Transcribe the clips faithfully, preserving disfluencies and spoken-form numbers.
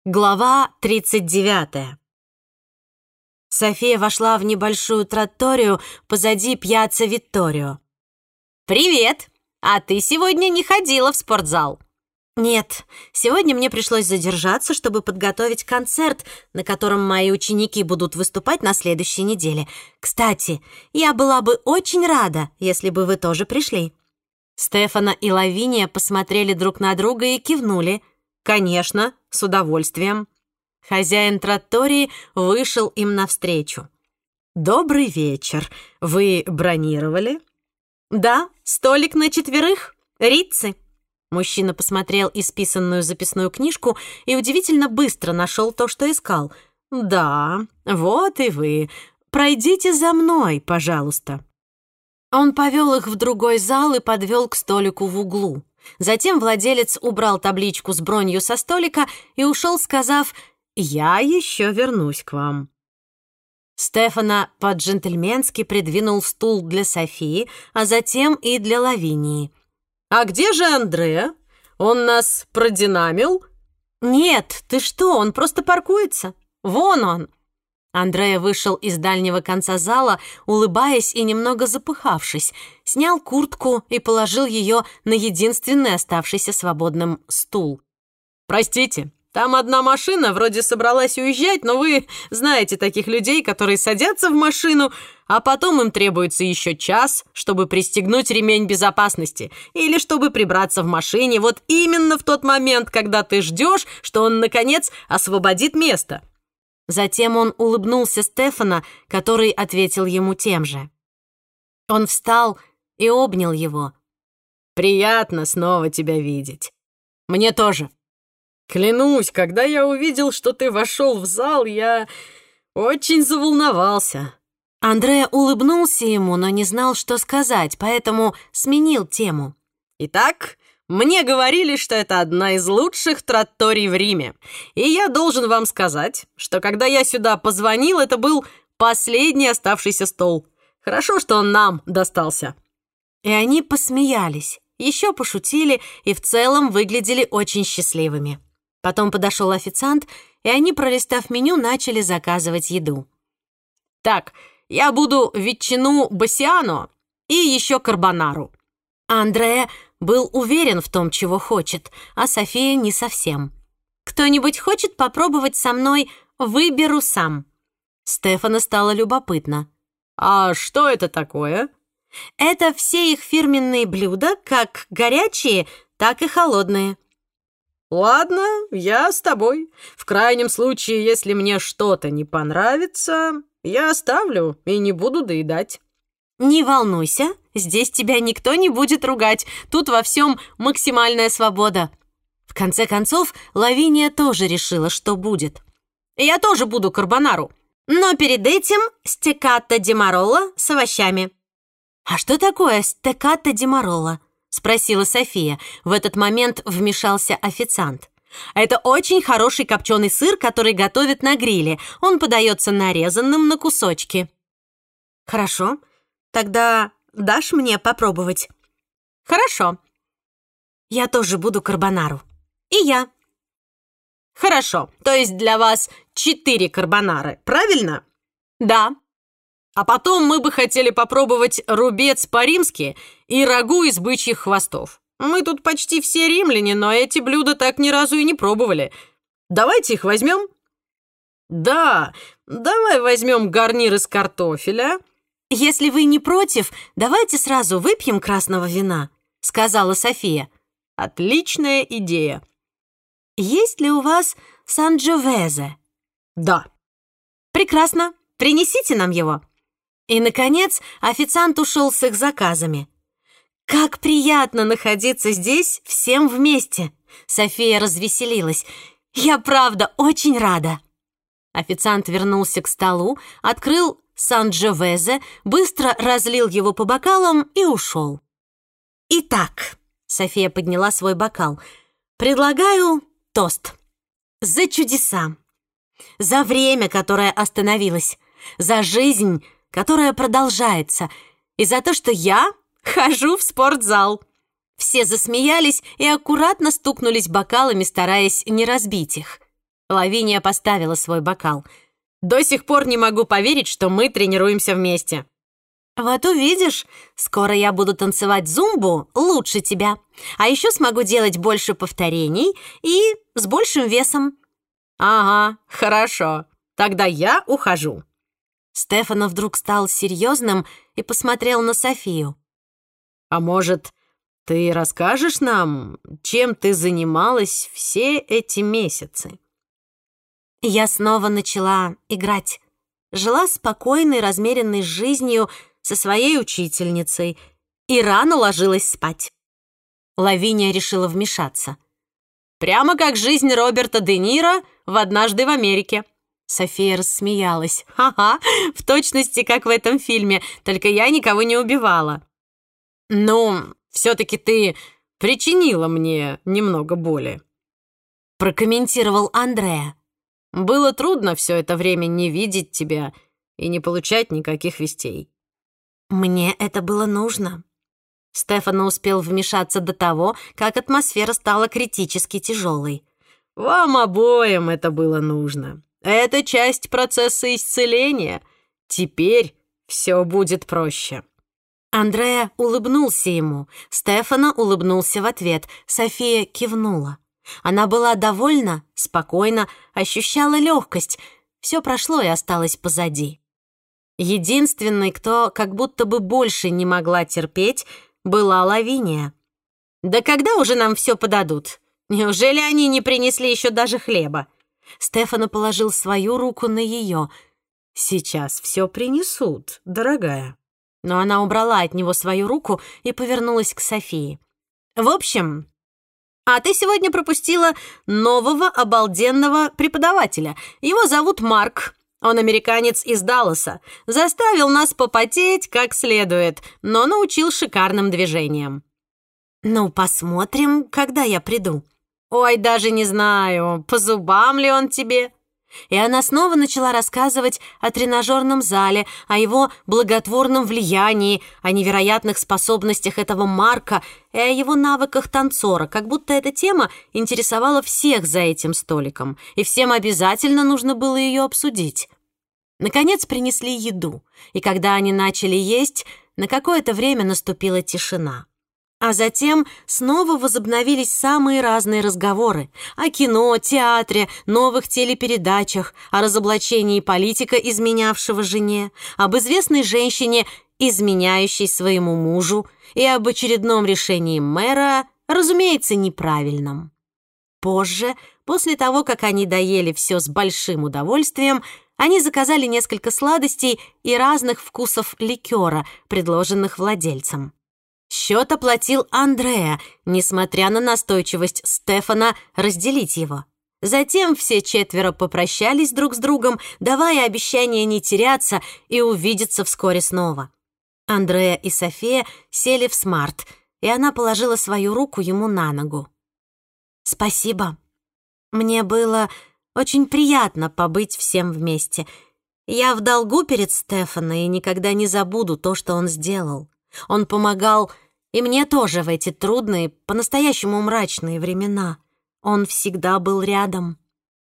Глава тридцать девятая. София вошла в небольшую тратторию позади Пьяцца Витторио. «Привет! А ты сегодня не ходила в спортзал?» «Нет, сегодня мне пришлось задержаться, чтобы подготовить концерт, на котором мои ученики будут выступать на следующей неделе. Кстати, я была бы очень рада, если бы вы тоже пришли». Стефано и Лавиния посмотрели друг на друга и кивнули. «Конечно, с удовольствием». Хозяин траттории вышел им навстречу. «Добрый вечер. Вы бронировали?» «Да, столик на четверых. Рицци». Мужчина посмотрел исписанную записную книжку и удивительно быстро нашел то, что искал. «Да, вот и вы. Пройдите за мной, пожалуйста». Он повел их в другой зал и подвел к столику в углу. Затем владелец убрал табличку с бронью со столика и ушел, сказав: «Я еще вернусь к вам». Стефано по-джентльменски придвинул стул для Софии, а затем и для Лавинии. «А где же Андреа? Он нас продинамил?» «Нет, ты что, он просто паркуется. Вон он». Андреа вышел из дальнего конца зала, улыбаясь и немного запыхавшись, снял куртку и положил ее на единственный оставшийся свободным стул. «Простите, там одна машина вроде собралась уезжать, но вы знаете таких людей, которые садятся в машину, а потом им требуется еще час, чтобы пристегнуть ремень безопасности или чтобы прибраться в машине вот именно в тот момент, когда ты ждешь, что он, наконец, освободит место». Затем он улыбнулся Стефано, который ответил ему тем же. Он встал и обнял его. «Приятно снова тебя видеть. Мне тоже. Клянусь, когда я увидел, что ты вошел в зал, я очень заволновался». Андреа улыбнулся ему, но не знал, что сказать, поэтому сменил тему. «Итак, мне говорили, что это одна из лучших тратторий в Риме. И я должен вам сказать, что когда я сюда позвонил, это был последний оставшийся стол. Хорошо, что он нам достался». И они посмеялись, еще пошутили и в целом выглядели очень счастливыми. Потом подошел официант, и они, пролистав меню, начали заказывать еду. «Так, я буду ветчину басиано и еще карбонару». Андреа был уверен в том, чего хочет, а София не совсем. «Кто-нибудь хочет попробовать со мной «Выберу сам»?» Стефано стало любопытно. «А что это такое?» «Это все их фирменные блюда, как горячие, так и холодные». «Ладно, я с тобой. В крайнем случае, если мне что-то не понравится, я оставлю и не буду доедать». «Не волнуйся, здесь тебя никто не будет ругать. Тут во всем максимальная свобода». В конце концов, Лавиния тоже решила, что будет. «Я тоже буду карбонару, но перед этим стеккато ди маролло с овощами». «А что такое стеккато ди маролло?» — спросила София. В этот момент вмешался официант. «Это очень хороший копченый сыр, который готовят на гриле. Он подается нарезанным на кусочки». «Хорошо. Тогда дашь мне попробовать?» «Хорошо». «Я тоже буду карбонару». «И я». «Хорошо. То есть для вас четыре карбонары, правильно?» «Да». «А потом мы бы хотели попробовать рубец по-римски и рагу из бычьих хвостов. Мы тут почти все римляне, но эти блюда так ни разу и не пробовали. Давайте их возьмем?» «Да, давай возьмем гарнир из картофеля». «Если вы не против, давайте сразу выпьем красного вина», — сказала София. «Отличная идея». «Есть ли у вас санджовезе?» «Да». «Прекрасно. Принесите нам его». И, наконец, официант ушел с их заказами. «Как приятно находиться здесь всем вместе!» София развеселилась. «Я правда очень рада». Официант вернулся к столу, открыл санджовезе, быстро разлил его по бокалам и ушел. «Итак», — София подняла свой бокал, «предлагаю тост. За чудеса, за время, которое остановилось, за жизнь, которая продолжается, и за то, что я хожу в спортзал». Все засмеялись и аккуратно стукнулись бокалами, стараясь не разбить их. Лавиния поставила свой бокал. «До сих пор не могу поверить, что мы тренируемся вместе». «Вот увидишь, скоро я буду танцевать зумбу лучше тебя. А еще смогу делать больше повторений и с большим весом». «Ага, хорошо. Тогда я ухожу». Стефано вдруг стал серьезным и посмотрел на Софию. «А может, ты расскажешь нам, чем ты занималась все эти месяцы?» Я снова начала играть. Жила спокойной, размеренной жизнью со своей учительницей и рано ложилась спать. Лавиния решила вмешаться. «Прямо как жизнь Роберта Де Ниро в «Однажды в Америке». София рассмеялась. «Ха-ха, в точности, как в этом фильме, только я никого не убивала». «Ну, все-таки ты причинила мне немного боли», прокомментировал Андреа. «Было трудно все это время не видеть тебя и не получать никаких вестей». «Мне это было нужно». Стефано успел вмешаться до того, как атмосфера стала критически тяжелой. «Вам обоим это было нужно. Это часть процесса исцеления. Теперь все будет проще». Андреа улыбнулся ему. Стефано улыбнулся в ответ. София кивнула. Она была довольна, спокойна, ощущала легкость. Все прошло и осталось позади. Единственной, кто как будто бы больше не могла терпеть, была Лавиния. «Да когда уже нам все подадут? Неужели они не принесли еще даже хлеба?» Стефано положил свою руку на ее. «Сейчас все принесут, дорогая». Но она убрала от него свою руку и повернулась к Софии. «В общем, а ты сегодня пропустила нового обалденного преподавателя. Его зовут Марк. Он американец из Далласа. Заставил нас попотеть как следует, но научил шикарным движениям». «Ну, посмотрим, когда я приду». «Ой, даже не знаю, по зубам ли он тебе?» И она снова начала рассказывать о тренажерном зале, о его благотворном влиянии, о невероятных способностях этого Марка и о его навыках танцора, как будто эта тема интересовала всех за этим столиком, и всем обязательно нужно было ее обсудить. Наконец принесли еду, и когда они начали есть, на какое-то время наступила тишина. А затем снова возобновились самые разные разговоры о кино, театре, новых телепередачах, о разоблачении политика, изменявшего жене, об известной женщине, изменяющей своему мужу, и об очередном решении мэра, разумеется, неправильном. Позже, после того, как они доели все с большим удовольствием, они заказали несколько сладостей и разных вкусов ликера, предложенных владельцем. Счет оплатил Андреа, несмотря на настойчивость Стефано разделить его. Затем все четверо попрощались друг с другом, давая обещание не теряться и увидеться вскоре снова. Андреа и София сели в смарт, и она положила свою руку ему на ногу. «Спасибо. Мне было очень приятно побыть всем вместе. Я в долгу перед Стефано и никогда не забуду то, что он сделал. Он помогал и мне тоже в эти трудные, по-настоящему мрачные времена. Он всегда был рядом».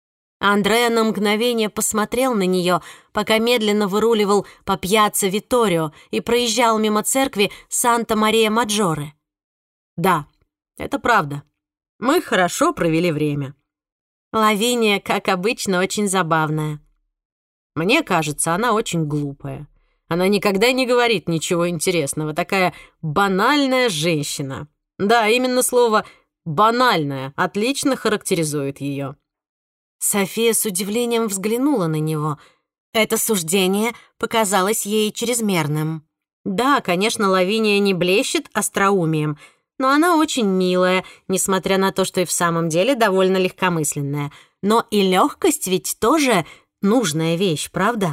Андреа на мгновение посмотрел на нее, пока медленно выруливал по пьяцца Витторио и проезжал мимо церкви Санта-Мария-Маджоре. «Да, это правда. Мы хорошо провели время». Лавиния, как обычно, очень забавная. «Мне кажется, она очень глупая. Она никогда не говорит ничего интересного. Такая банальная женщина». Да, именно слово «банальная» отлично характеризует ее. София с удивлением взглянула на него. Это суждение показалось ей чрезмерным. Да, конечно, Лавиния не блещет остроумием, но она очень милая, несмотря на то, что и в самом деле довольно легкомысленная. Но и легкость ведь тоже нужная вещь, правда?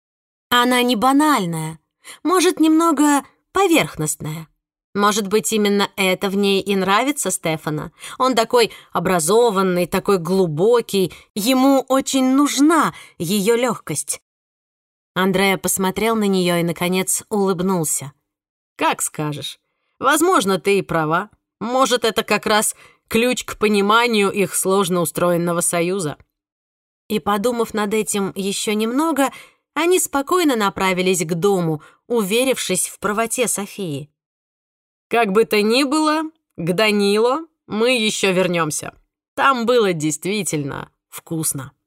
Она не банальная, может, немного поверхностная. Может быть, именно это в ней и нравится Стефано. Он такой образованный, такой глубокий. Ему очень нужна ее легкость. Андреа посмотрел на нее и, наконец, улыбнулся. «Как скажешь. Возможно, ты и права. Может, это как раз ключ к пониманию их сложно устроенного союза». И, подумав над этим еще немного, они спокойно направились к дому, уверившись в правоте Софии. Как бы то ни было, к Данило мы еще вернемся. Там было действительно вкусно.